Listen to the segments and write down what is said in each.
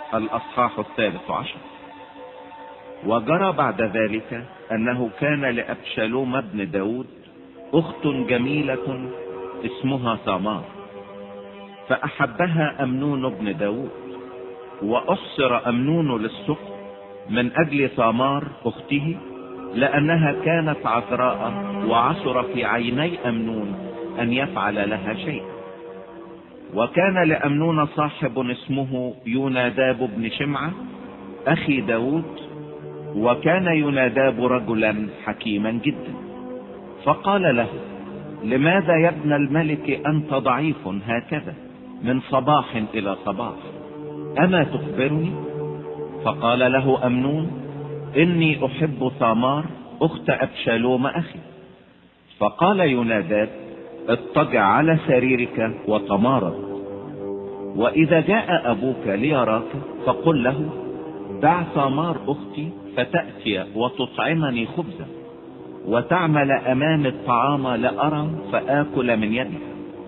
الأصحاح 13. وجرى بعد ذلك أنه كان لأبشالوم ابن داود أخت جميلة اسمها ثامار، فأحبها أمنون بن داود، وأحصر أمنون للسقط من أجل ثامار أخته، لأنها كانت عذراء، وعثر في عيني أمنون أن يفعل لها شيء. وكان لأمنون صاحب اسمه يوناداب بن شمعة أخي داود، وكان يوناداب رجلا حكيما جدا. فقال له: لماذا يا ابن الملك أنت ضعيف هكذا من صباح إلى صباح؟ أما تخبرني؟ فقال له أمنون: إني أحب ثامار أخت أبشالوم أخي. فقال يوناداب: اضطجع على سريرك وتمارض، وإذا جاء أبوك ليراك فقل له: دع ثامار أختي فتأتي وتطعمني خبزا، وتعمل أمام الطعام لأرى فآكل من يدها.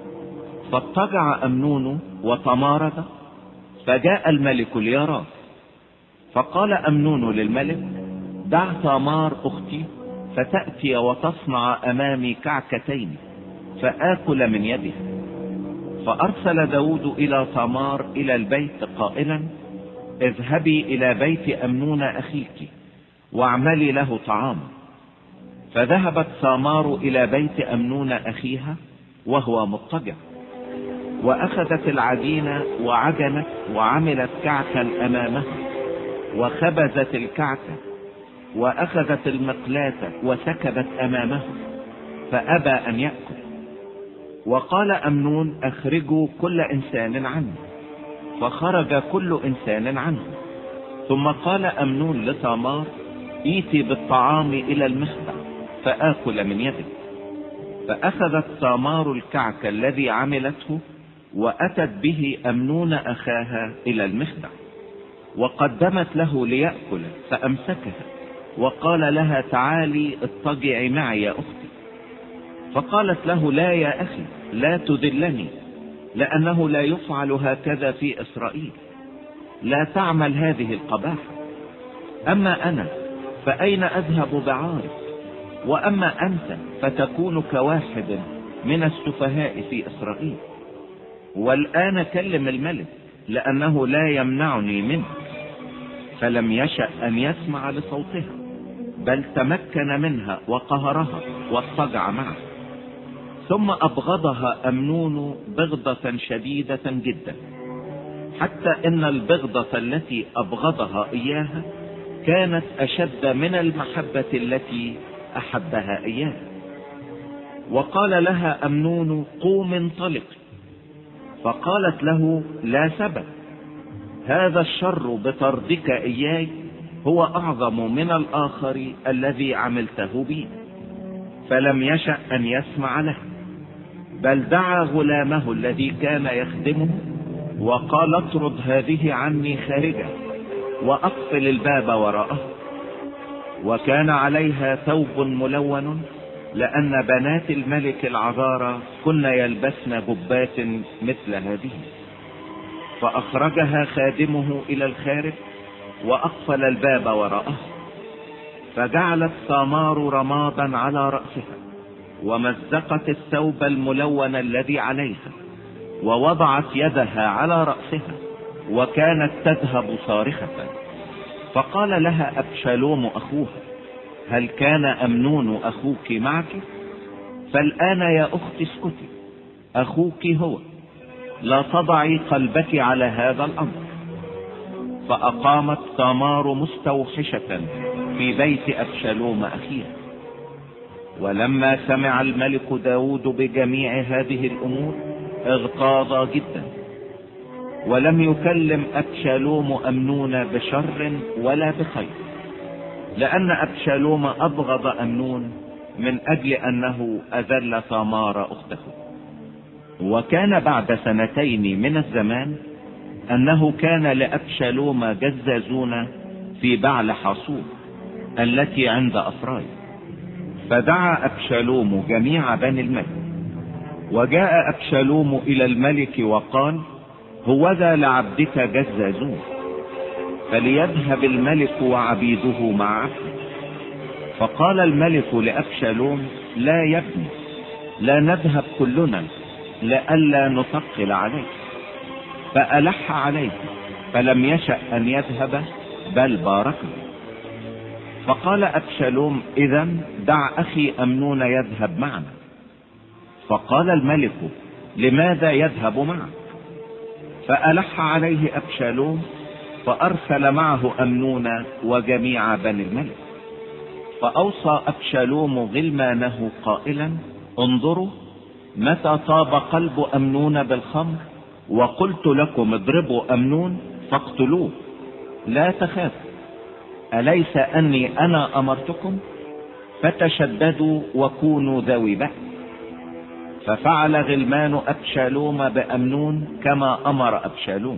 فاضطجع أمنون وتمارض، فجاء الملك ليراه. فقال أمنون للملك: دع ثامار أختي فتأتي وتصنع أمامي كعكتين فآكل من يدها. فأرسل داود إلى ثامار إلى البيت قائلا: اذهبي إلى بيت أمنون أخيك واعملي له طعاما. فذهبت ثامار إلى بيت أمنون أخيها وهو مضطجع، وأخذت العجين وعجنت وعملت كعكا أمامه، وخبزت الكعكة، وأخذت المقلاة وسكبت أمامه، فأبى أن يأكل. وقال أمنون: أخرجوا كل إنسان عنه. فخرج كل إنسان عنه. ثم قال أمنون لثامار: ائتي بالطعام إلى المخبأ فآكل من يدك. فأخذت ثامار الكعك الذي عملته وأتت به أمنون أخاها إلى المخبأ، وقدمت له ليأكل، فأمسكها وقال لها: تعالي اضطجعي معي يا أختي. فقالت له: لا يا أخي، لا تذلني، لأنه لا يفعل هكذا في إسرائيل، لا تعمل هذه القباحة. أما أنا فأين أذهب بعاري؟ وأما أنت فتكون كواحد من السفهاء في إسرائيل. والآن كلم الملك، لأنه لا يمنعني منه. فلم يشأ أن يسمع لصوتها، بل تمكن منها وقهرها واضطجع معها. ثم أبغضها أمنون بغضة شديدة جدا، حتى إن البغضة التي أبغضها إياها كانت أشد من المحبة التي أحبها إياها. وقال لها أمنون: قوم انطلقي. فقالت له: لا سبب، هذا الشر بطردك إياي هو أعظم من الآخر الذي عملته بي. فلم يشأ أن يسمع له، بل دعا غلامه الذي كان يخدمه وقال: اطرد هذه عني خارجة، وأقفل الباب وراءه. وكان عليها ثوب ملون، لأن بنات الملك العذارى كن يلبسن جبات مثل هذه. فأخرجها خادمه إلى الخارج وأقفل الباب وراءه. فجعلت ثامار رمادا على رأسها، ومزقت الثوب الملون الذي عليها، ووضعت يدها على رأسها، وكانت تذهب صارخة. فقال لها أبشالوم أخوها: هل كان أمنون أخوك معك؟ فالآن يا أختي اسكتي، أخوك هو، لا تضعي قلبك على هذا الأمر. فأقامت ثامار مستوحشة في بيت أبشالوم أخيها. ولما سمع الملك داود بجميع هذه الأمور اغتاظ جدا، ولم يكلم أبشالوم أمنون بشر ولا بخير، لأن أبشالوم أبغض أمنون من أجل أنه أذل ثامار أخته. وكان بعد 2 من الزمان أنه كان لأبشالوم جزازون في بعل حصور التي عند أفراي. فدعا أبشالوم جميع بني الملك. وجاء أبشالوم إلى الملك وقال: هوذا لعبدك جزازون. فليذهب الملك وعبيده معه. فقال الملك لأبشالوم: لا يا ابني، لا نذهب كلنا لئلا نثقل عليك. فألح عليه، فلم يشأ أن يذهب، بل باركه. فقال أبشالوم: إذن دع أخي أمنون يذهب معنا. فقال الملك: لماذا يذهب معك؟ فألح عليه أبشالوم، فأرسل معه أمنون وجميع بني الملك. فأوصى أبشالوم غلمانه قائلا: انظروا، متى طاب قلب أمنون بالخمر وقلت لكم اضربوا أمنون فاقتلوه، لا تخافوا، أليس أني أنا أمرتكم؟ فتشددوا وكونوا ذوي بأس. ففعل غلمان أبشالوم بأمنون كما أمر أبشالوم.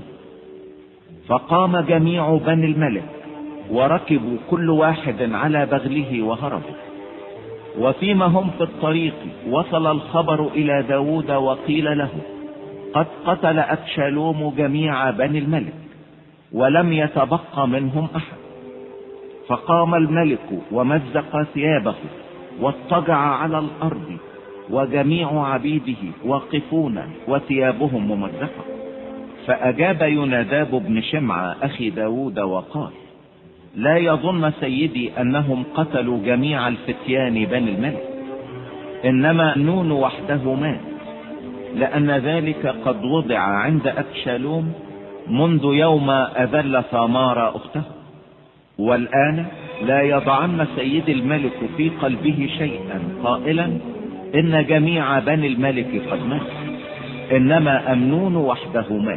فقام جميع بني الملك وركبوا كل واحد على بغله وهربوا. وفيما هم في الطريق وصل الخبر إلى داود وقيل له: قد قتل أبشالوم جميع بني الملك ولم يتبق منهم أحد. فقام الملك ومزق ثيابه واضطجع على الأرض، وجميع عبيده واقفون وثيابهم ممزقة. فأجاب يوناداب بن شمعة أخي داود وقال: لا يظن سيدي أنهم قتلوا جميع الفتيان بني الملك، إنما أمنون وحده مات، لأن ذلك قد وضع عند أبشالوم منذ يوم أذل ثامار أخته. والآن لا يضعن سيد الملك في قلبه شيئا قائلا: إن جميع بني الملك قد مات، إنما أمنون وحده مات.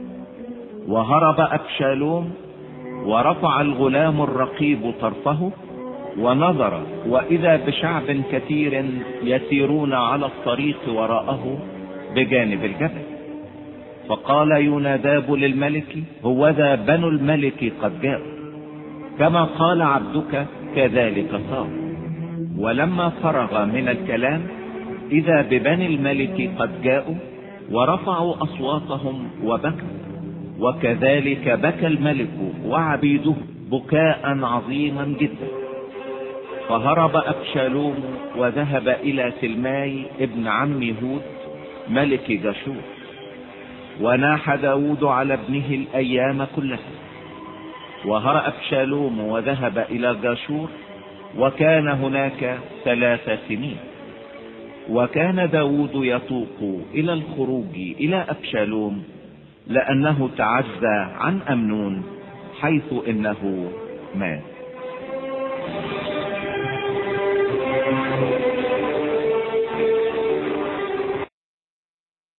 وهرب أبشالوم، ورفع الغلام الرقيب طرفه ونظر، وإذا بشعب كثير يسيرون على الطريق وراءه بجانب الجبل. فقال يوناداب للملك: هوذا بنو الملك قد جاءوا، كما قال عبدك كذلك صار. ولما فرغ من الكلام إذا ببني الملك قد جاءوا ورفعوا أصواتهم وبكوا، وكذلك بكى الملك وعبيده بكاء عظيما جدا. فهرب أبشالوم وذهب إلى سلماي ابن عم هود ملك جاشور. وناح داود على ابنه الأيام كلها. وهرب أبشالوم وذهب إلى جاشور، وكان هناك 3 سنين. وكان داود يطوق إلى الخروج إلى أبشالوم، لأنه تعزى عن أمنون حيث إنه مات.